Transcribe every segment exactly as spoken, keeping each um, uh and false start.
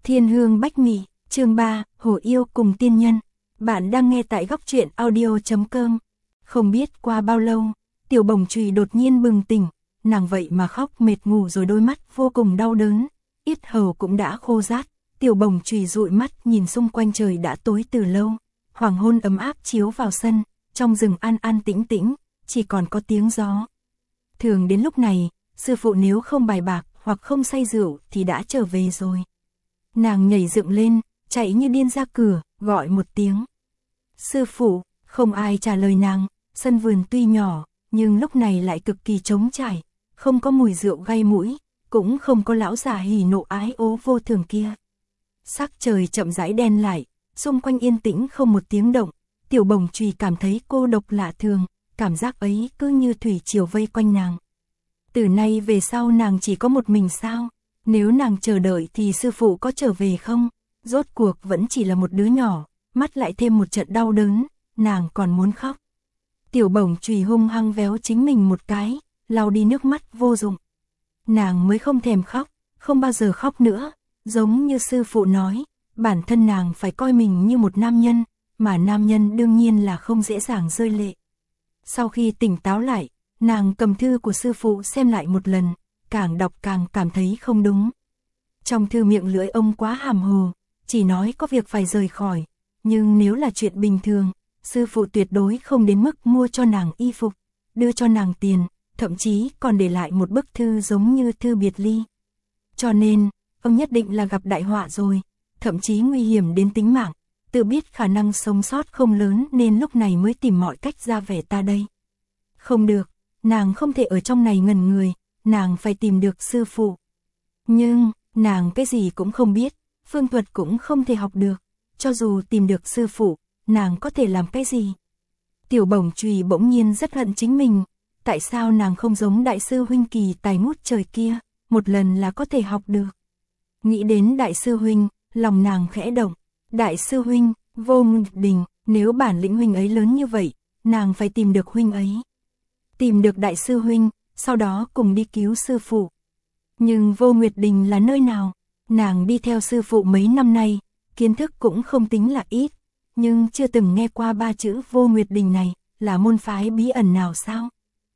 Thiên hương bách mị, chương ba, Hồ yêu cùng tiên nhân. Bạn đang nghe tại góc truyện audio chấm com. Không biết qua bao lâu, Tiểu Bổng Chùy đột nhiên bừng tỉnh, nàng vậy mà khóc mệt ngủ rồi, đôi mắt vô cùng đau đớn, yết hầu cũng đã khô rát. Tiểu Bổng Chùy dụi mắt nhìn xung quanh, trời đã tối từ lâu, hoàng hôn ấm áp chiếu vào sân, trong rừng an an tĩnh tĩnh, chỉ còn có tiếng gió. Thường đến lúc này, sư phụ nếu không bài bạc hoặc không say rượu thì đã trở về rồi. Nàng nhảy dựng lên, chạy như điên ra cửa, gọi một tiếng. Sư phụ, không ai trả lời nàng, sân vườn tuy nhỏ, nhưng lúc này lại cực kỳ trống trải, không có mùi rượu gây mũi, cũng không có lão già hỉ nộ ái ố vô thường kia. Sắc trời chậm rãi đen lại, xung quanh yên tĩnh không một tiếng động, Tiểu Bổng Chùy cảm thấy cô độc lạ thường, cảm giác ấy cứ như thủy triều vây quanh nàng. Từ nay về sau nàng chỉ có một mình sao? Nếu nàng chờ đợi thì sư phụ có trở về không? Rốt cuộc vẫn chỉ là một đứa nhỏ, mắt lại thêm một trận đau đớn, nàng còn muốn khóc. Tiểu Bổng Chùy hung hăng véo chính mình một cái, lau đi nước mắt vô dụng. Nàng mới không thèm khóc, không bao giờ khóc nữa, giống như sư phụ nói, bản thân nàng phải coi mình như một nam nhân, mà nam nhân đương nhiên là không dễ dàng rơi lệ. Sau khi tỉnh táo lại, nàng cầm thư của sư phụ xem lại một lần, càng đọc càng cảm thấy không đúng. Trong thư miệng lưỡi ông quá hàm hồ, chỉ nói có việc phải rời khỏi, nhưng nếu là chuyện bình thường, sư phụ tuyệt đối không đến mức mua cho nàng y phục, đưa cho nàng tiền, thậm chí còn để lại một bức thư giống như thư biệt ly. Cho nên, ông nhất định là gặp đại họa rồi, thậm chí nguy hiểm đến tính mạng, tự biết khả năng sống sót không lớn nên lúc này mới tìm mọi cách ra vẻ ta đây. Không được, nàng không thể ở trong này ngẩn người, nàng phải tìm được sư phụ. Nhưng, nàng cái gì cũng không biết, phương thuật cũng không thể học được, cho dù tìm được sư phụ, nàng có thể làm cái gì? Tiểu Bổng Chùy bỗng nhiên rất hận chính mình, tại sao nàng không giống đại sư huynh kỳ tài ngút trời kia, một lần là có thể học được. Nghĩ đến đại sư huynh, lòng nàng khẽ động, đại sư huynh, Vô Nguyệt Đình, nếu bản lĩnh huynh ấy lớn như vậy, nàng phải tìm được huynh ấy. Tìm được đại sư huynh, sau đó cùng đi cứu sư phụ. Nhưng Vô Nguyệt Đình là nơi nào? Nàng đi theo sư phụ mấy năm nay, kiến thức cũng không tính là ít, nhưng chưa từng nghe qua ba chữ Vô Nguyệt Đình này, là môn phái bí ẩn nào sao?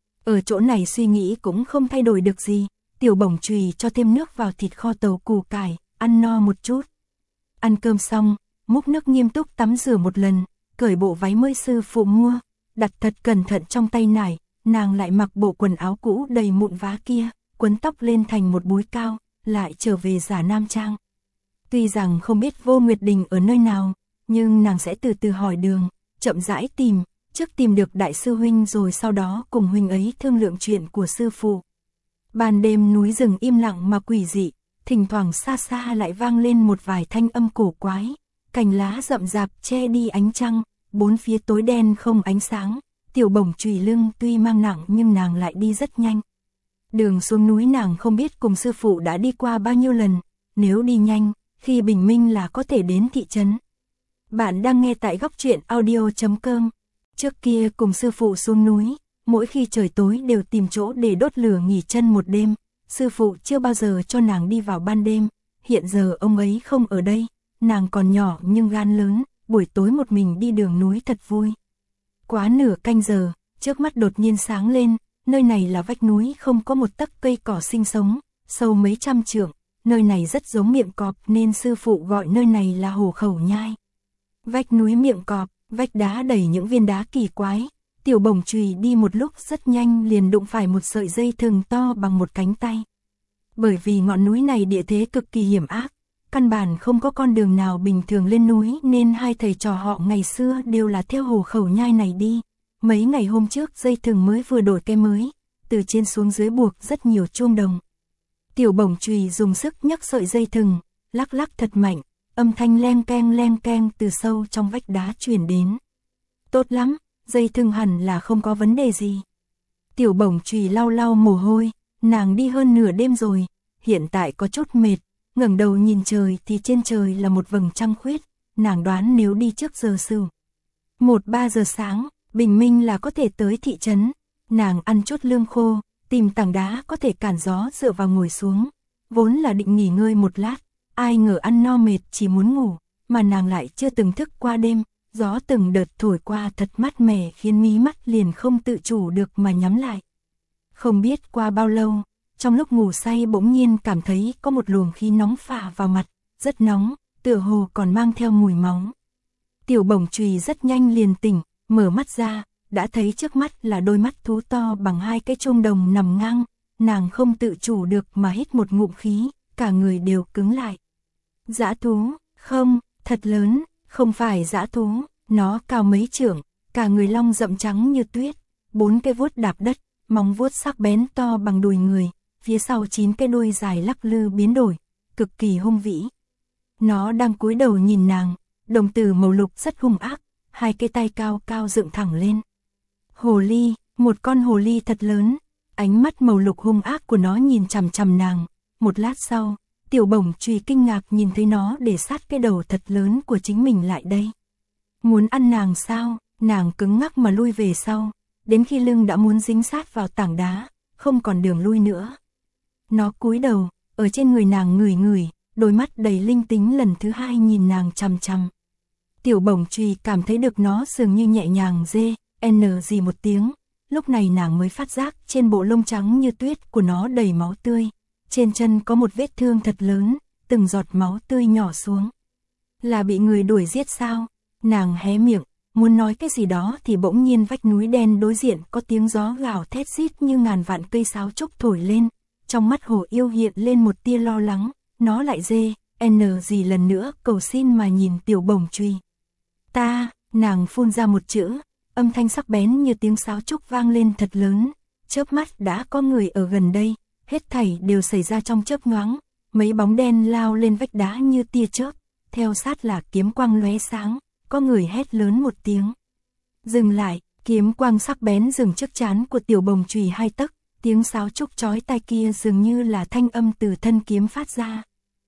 Ở chỗ này suy nghĩ cũng không thay đổi được gì, Tiểu Bổng Chùy cho thêm nước vào thịt kho tàu củ cải, ăn no một chút. Ăn cơm xong, múc nước nghiêm túc tắm rửa một lần, cởi bộ váy mới sư phụ mua, đặt thật cẩn thận trong tay nải, nàng lại mặc bộ quần áo cũ đầy mụn vá kia, quấn tóc lên thành một búi cao, lại trở về giả nam trang. Tuy rằng không biết Vô Nguyệt Đình ở nơi nào, nhưng nàng sẽ từ từ hỏi đường, chậm rãi tìm, trước tìm được đại sư huynh rồi sau đó cùng huynh ấy thương lượng chuyện của sư phụ. Ban đêm núi rừng im lặng mà quỷ dị, thỉnh thoảng xa xa lại vang lên một vài thanh âm cổ quái, cành lá rậm rạp che đi ánh trăng, bốn phía tối đen không ánh sáng. Tiểu Bổng Chùy lưng tuy mang nặng nhưng nàng lại đi rất nhanh. Đường xuống núi nàng không biết cùng sư phụ đã đi qua bao nhiêu lần, nếu đi nhanh, khi bình minh là có thể đến thị trấn. Bạn đang nghe tại góc truyện audio chấm com. Trước kia cùng sư phụ xuống núi, mỗi khi trời tối đều tìm chỗ để đốt lửa nghỉ chân một đêm, sư phụ chưa bao giờ cho nàng đi vào ban đêm, hiện giờ ông ấy không ở đây, nàng còn nhỏ nhưng gan lớn, buổi tối một mình đi đường núi thật vui. Quá nửa canh giờ, trước mắt đột nhiên sáng lên, nơi này là vách núi không có một tấc cây cỏ sinh sống, sâu mấy trăm trượng, nơi này rất giống miệng cọp nên sư phụ gọi nơi này là Hồ Khẩu Nhai. Vách núi miệng cọp, vách đá đầy những viên đá kỳ quái, Tiểu Bổng Chùy đi một lúc rất nhanh liền đụng phải một sợi dây thừng to bằng một cánh tay. Bởi vì ngọn núi này địa thế cực kỳ hiểm ác, căn bản không có con đường nào bình thường lên núi nên hai thầy trò họ ngày xưa đều là theo Hồ Khẩu Nhai này đi. Mấy ngày hôm trước dây thừng mới vừa đổi cái mới, từ trên xuống dưới buộc rất nhiều chuông đồng. Tiểu Bổng Chùy dùng sức nhấc sợi dây thừng, lắc lắc thật mạnh, âm thanh leng keng leng keng từ sâu trong vách đá truyền đến. Tốt lắm, dây thừng hẳn là không có vấn đề gì. Tiểu Bổng Chùy lau lau mồ hôi, nàng đi hơn nửa đêm rồi, hiện tại có chút mệt, ngẩng đầu nhìn trời thì trên trời là một vầng trăng khuyết, nàng đoán nếu đi trước giờ sửu một ba giờ sáng, bình minh là có thể tới thị trấn. Nàng ăn chút lương khô, tìm tảng đá có thể cản gió dựa vào ngồi xuống, vốn là định nghỉ ngơi một lát, ai ngờ ăn no mệt chỉ muốn ngủ, mà nàng lại chưa từng thức qua đêm, gió từng đợt thổi qua thật mát mẻ khiến mí mắt liền không tự chủ được mà nhắm lại. Không biết qua bao lâu, trong lúc ngủ say bỗng nhiên cảm thấy có một luồng khí nóng phả vào mặt, rất nóng, tựa hồ còn mang theo mùi máu. Tiểu Bổng Chùy rất nhanh liền tỉnh, mở mắt ra, đã thấy trước mắt là đôi mắt thú to bằng hai cái chuông đồng nằm ngang, nàng không tự chủ được mà hít một ngụm khí, cả người đều cứng lại. Dã thú, không, thật lớn, không phải dã thú, nó cao mấy trượng, cả người long rậm trắng như tuyết, bốn cái vuốt đạp đất, móng vuốt sắc bén to bằng đùi người, phía sau chín cái đuôi dài lắc lư biến đổi, cực kỳ hung vĩ. Nó đang cúi đầu nhìn nàng, đồng tử màu lục rất hung ác, hai cái tay cao cao dựng thẳng lên. Hồ ly, một con hồ ly thật lớn, ánh mắt màu lục hung ác của nó nhìn chằm chằm nàng. Một lát sau, Tiểu Bổng Chùy kinh ngạc nhìn thấy nó để sát cái đầu thật lớn của chính mình lại đây. Muốn ăn nàng sao? Nàng cứng ngắc mà lui về sau, đến khi lưng đã muốn dính sát vào tảng đá, không còn đường lui nữa. Nó cúi đầu, ở trên người nàng ngửi ngửi, đôi mắt đầy linh tính lần thứ hai nhìn nàng chằm chằm. Tiểu Bổng Chùy cảm thấy được nó dường như nhẹ nhàng dê, n gì một tiếng, lúc này nàng mới phát giác trên bộ lông trắng như tuyết của nó đầy máu tươi, trên chân có một vết thương thật lớn, từng giọt máu tươi nhỏ xuống. Là bị người đuổi giết sao? Nàng hé miệng, muốn nói cái gì đó thì bỗng nhiên vách núi đen đối diện có tiếng gió gào thét rít như ngàn vạn cây sáo trúc thổi lên, trong mắt Hồ Yêu hiện lên một tia lo lắng, nó lại dê, n gì lần nữa cầu xin mà nhìn Tiểu Bổng Chùy. Ta, nàng phun ra một chữ, âm thanh sắc bén như tiếng sáo trúc vang lên thật lớn, chớp mắt đã có người ở gần đây, hết thảy đều xảy ra trong chớp nhoáng, mấy bóng đen lao lên vách đá như tia chớp, theo sát là kiếm quang lóe sáng, có người hét lớn một tiếng. Dừng lại, kiếm quang sắc bén dừng trước trán của Tiểu Bổng Chùy hai tấc, tiếng sáo trúc chói tai kia dường như là thanh âm từ thân kiếm phát ra.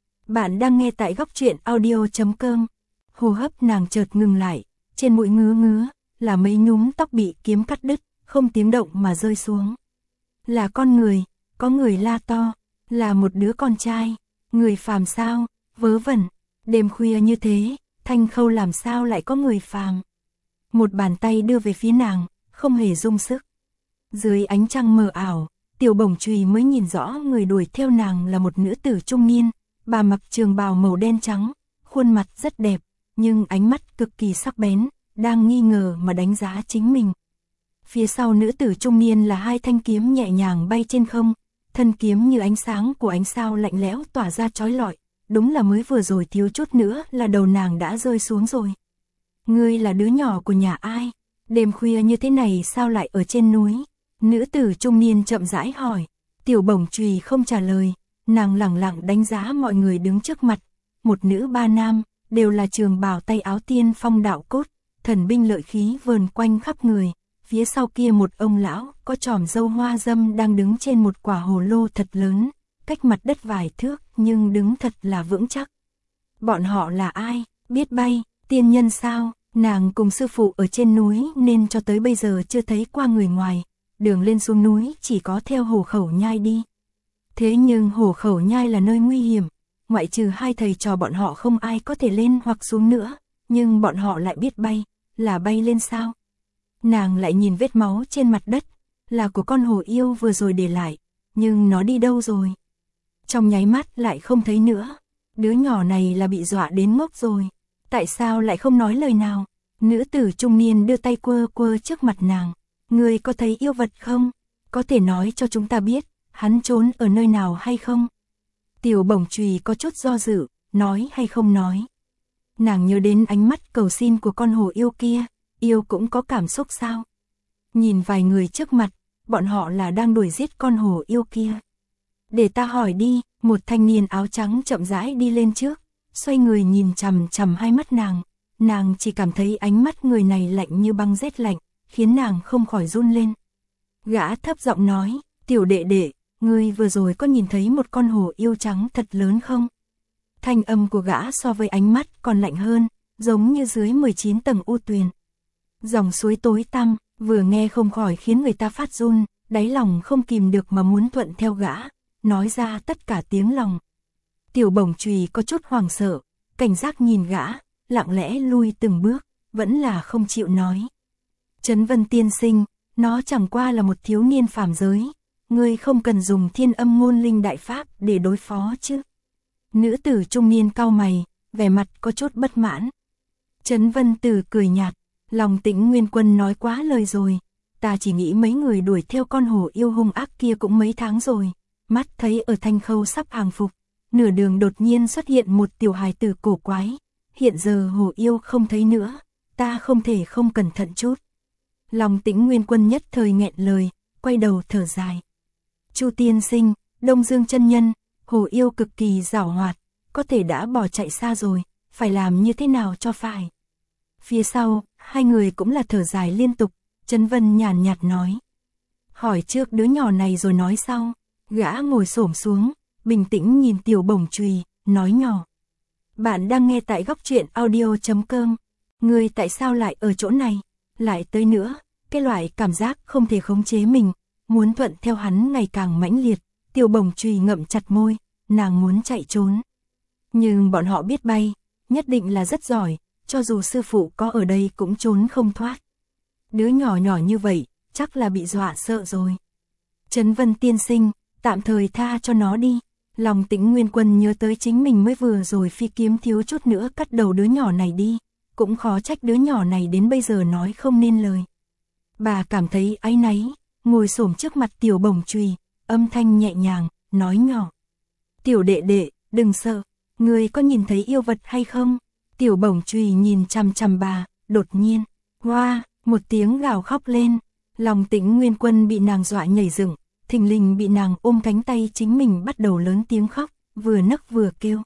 Bạn đang nghe tại góc truyện audio chấm com. Hô hấp nàng chợt ngừng lại, trên mũi ngứa ngứa, là mấy nhúm tóc bị kiếm cắt đứt, không tiếng động mà rơi xuống. Là con người, có người la to, là một đứa con trai, người phàm sao, vớ vẩn, đêm khuya như thế, Thanh Khâu làm sao lại có người phàm. Một bàn tay đưa về phía nàng, không hề dung sức. Dưới ánh trăng mờ ảo, Tiểu Bổng Chùy mới nhìn rõ người đuổi theo nàng là một nữ tử trung niên, bà mặc trường bào màu đen trắng, khuôn mặt rất đẹp, nhưng ánh mắt cực kỳ sắc bén, đang nghi ngờ mà đánh giá chính mình. Phía sau nữ tử trung niên là hai thanh kiếm nhẹ nhàng bay trên không, thân kiếm như ánh sáng của ánh sao lạnh lẽo tỏa ra chói lọi, đúng là mới vừa rồi thiếu chút nữa là đầu nàng đã rơi xuống rồi. Ngươi là đứa nhỏ của nhà ai? Đêm khuya như thế này sao lại ở trên núi? Nữ tử trung niên chậm rãi hỏi. Tiểu Bổng Chùy không trả lời, nàng lẳng lặng đánh giá mọi người đứng trước mặt, một nữ ba nam, đều là trường bào tay áo tiên phong đạo cốt, thần binh lợi khí vờn quanh khắp người. Phía sau kia một ông lão có chòm râu hoa dâm đang đứng trên một quả hồ lô thật lớn, cách mặt đất vài thước nhưng đứng thật là vững chắc. Bọn họ là ai? Biết bay, tiên nhân sao? Nàng cùng sư phụ ở trên núi nên cho tới bây giờ chưa thấy qua người ngoài, đường lên xuống núi chỉ có theo Hồ Khẩu Nhai đi. Thế nhưng Hồ Khẩu Nhai là nơi nguy hiểm, ngoại trừ hai thầy trò bọn họ không ai có thể lên hoặc xuống nữa, nhưng bọn họ lại biết bay, là bay lên sao? Nàng lại nhìn vết máu trên mặt đất, là của con hổ yêu vừa rồi để lại, nhưng nó đi đâu rồi? Trong nháy mắt lại không thấy nữa, đứa nhỏ này là bị dọa đến ngốc rồi, tại sao lại không nói lời nào? Nữ tử trung niên đưa tay quơ quơ trước mặt nàng, ngươi có thấy yêu vật không? Có thể nói cho chúng ta biết, hắn trốn ở nơi nào hay không? Tiểu Bổng Chùy có chút do dự, nói hay không nói. Nàng nhớ đến ánh mắt cầu xin của con hổ yêu kia, yêu cũng có cảm xúc sao? Nhìn vài người trước mặt, bọn họ là đang đuổi giết con hổ yêu kia. Để ta hỏi đi, một thanh niên áo trắng chậm rãi đi lên trước, xoay người nhìn chằm chằm hai mắt nàng. Nàng chỉ cảm thấy ánh mắt người này lạnh như băng rét lạnh, khiến nàng không khỏi run lên. Gã thấp giọng nói, tiểu đệ đệ, ngươi vừa rồi có nhìn thấy một con hổ yêu trắng thật lớn không? Thanh âm của gã so với ánh mắt còn lạnh hơn, giống như dưới mười chín tầng u tuyền. Dòng suối tối tăm, vừa nghe không khỏi khiến người ta phát run, đáy lòng không kìm được mà muốn thuận theo gã, nói ra tất cả tiếng lòng. Tiểu bổng chùy có chút hoảng sợ, cảnh giác nhìn gã, lặng lẽ lui từng bước, vẫn là không chịu nói. Trấn Vân tiên sinh, nó chẳng qua là một thiếu niên phàm giới, ngươi không cần dùng thiên âm ngôn linh đại pháp để đối phó chứ. Nữ tử trung niên cau mày, vẻ mặt có chút bất mãn. Trấn Vân Tử cười nhạt, lòng Tĩnh Nguyên Quân nói quá lời rồi, ta chỉ nghĩ mấy người đuổi theo con hổ yêu hung ác kia cũng mấy tháng rồi, mắt thấy ở Thanh Khâu sắp hàng phục, nửa đường đột nhiên xuất hiện một tiểu hài tử cổ quái, hiện giờ hổ yêu không thấy nữa, ta không thể không cẩn thận chút. Lòng Tĩnh Nguyên Quân nhất thời nghẹn lời, quay đầu thở dài. Chu tiên sinh, Đông Dương chân nhân, hổ yêu cực kỳ giảo hoạt, có thể đã bỏ chạy xa rồi, phải làm như thế nào cho phải. Phía sau, hai người cũng là thở dài liên tục, Trấn Vân nhàn nhạt nói. Hỏi trước đứa nhỏ này rồi nói sau, gã ngồi xổm xuống, bình tĩnh nhìn tiểu bổng chùy, nói nhỏ. Bạn đang nghe tại góc truyện audio chấm com, ngươi tại sao lại ở chỗ này, lại tới nữa, cái loại cảm giác không thể khống chế mình, muốn thuận theo hắn ngày càng mãnh liệt, tiểu bổng chùy ngậm chặt môi, nàng muốn chạy trốn. Nhưng bọn họ biết bay, nhất định là rất giỏi, cho dù sư phụ có ở đây cũng trốn không thoát. Đứa nhỏ nhỏ như vậy, chắc là bị dọa sợ rồi. Trấn Vân tiên sinh, tạm thời tha cho nó đi. Lòng Tĩnh Nguyên Quân nhớ tới chính mình mới vừa rồi phi kiếm thiếu chút nữa cắt đầu đứa nhỏ này đi, cũng khó trách đứa nhỏ này đến bây giờ nói không nên lời. Bà cảm thấy áy náy, ngồi xổm trước mặt tiểu bổng chùy, âm thanh nhẹ nhàng, nói nhỏ. Tiểu đệ đệ, đừng sợ, ngươi có nhìn thấy yêu vật hay không? Tiểu bổng chùy nhìn chằm chằm bà, đột nhiên, hoa, một tiếng gào khóc lên, lòng Tĩnh Nguyên Quân bị nàng dọa nhảy dựng, thình lình bị nàng ôm cánh tay chính mình bắt đầu lớn tiếng khóc, vừa nấc vừa kêu.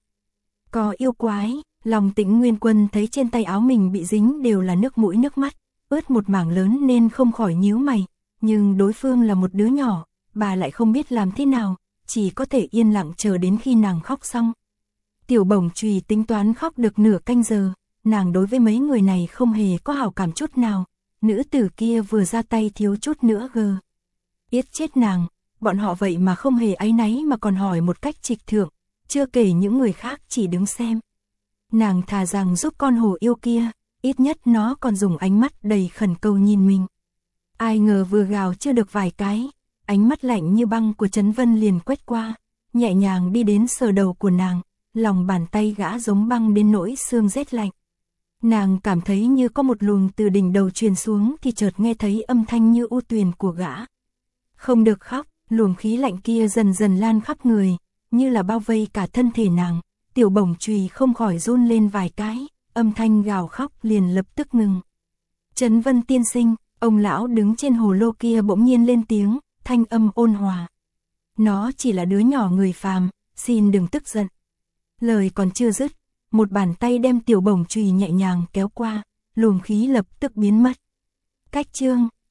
Có yêu quái, lòng Tĩnh Nguyên Quân thấy trên tay áo mình bị dính đều là nước mũi nước mắt, ướt một mảng lớn nên không khỏi nhíu mày, nhưng đối phương là một đứa nhỏ, bà lại không biết làm thế nào, chỉ có thể yên lặng chờ đến khi nàng khóc xong. Tiểu bổng chùy tính toán khóc được nửa canh giờ, nàng đối với mấy người này không hề có hảo cảm chút nào, nữ tử kia vừa ra tay thiếu chút nữa gờ. Yết chết nàng, bọn họ vậy mà không hề áy náy mà còn hỏi một cách trịch thượng, chưa kể những người khác chỉ đứng xem. Nàng thà rằng giúp con hổ yêu kia, ít nhất nó còn dùng ánh mắt đầy khẩn cầu nhìn mình. Ai ngờ vừa gào chưa được vài cái, ánh mắt lạnh như băng của Trấn Vân liền quét qua, nhẹ nhàng đi đến sờ đầu của nàng, lòng bàn tay gã giống băng đến nỗi xương rét lạnh. Nàng cảm thấy như có một luồng từ đỉnh đầu truyền xuống thì chợt nghe thấy âm thanh như u tuyền của gã. Không được khóc, luồng khí lạnh kia dần dần lan khắp người, như là bao vây cả thân thể nàng, tiểu bổng chùy không khỏi run lên vài cái, âm thanh gào khóc liền lập tức ngừng. Trấn Vân tiên sinh, ông lão đứng trên hồ lô kia bỗng nhiên lên tiếng, thanh âm ôn hòa. Nó chỉ là đứa nhỏ người phàm, xin đừng tức giận. Lời còn chưa dứt, một bàn tay đem tiểu bổng chùy nhẹ nhàng kéo qua, luồng khí lập tức biến mất. Cách chương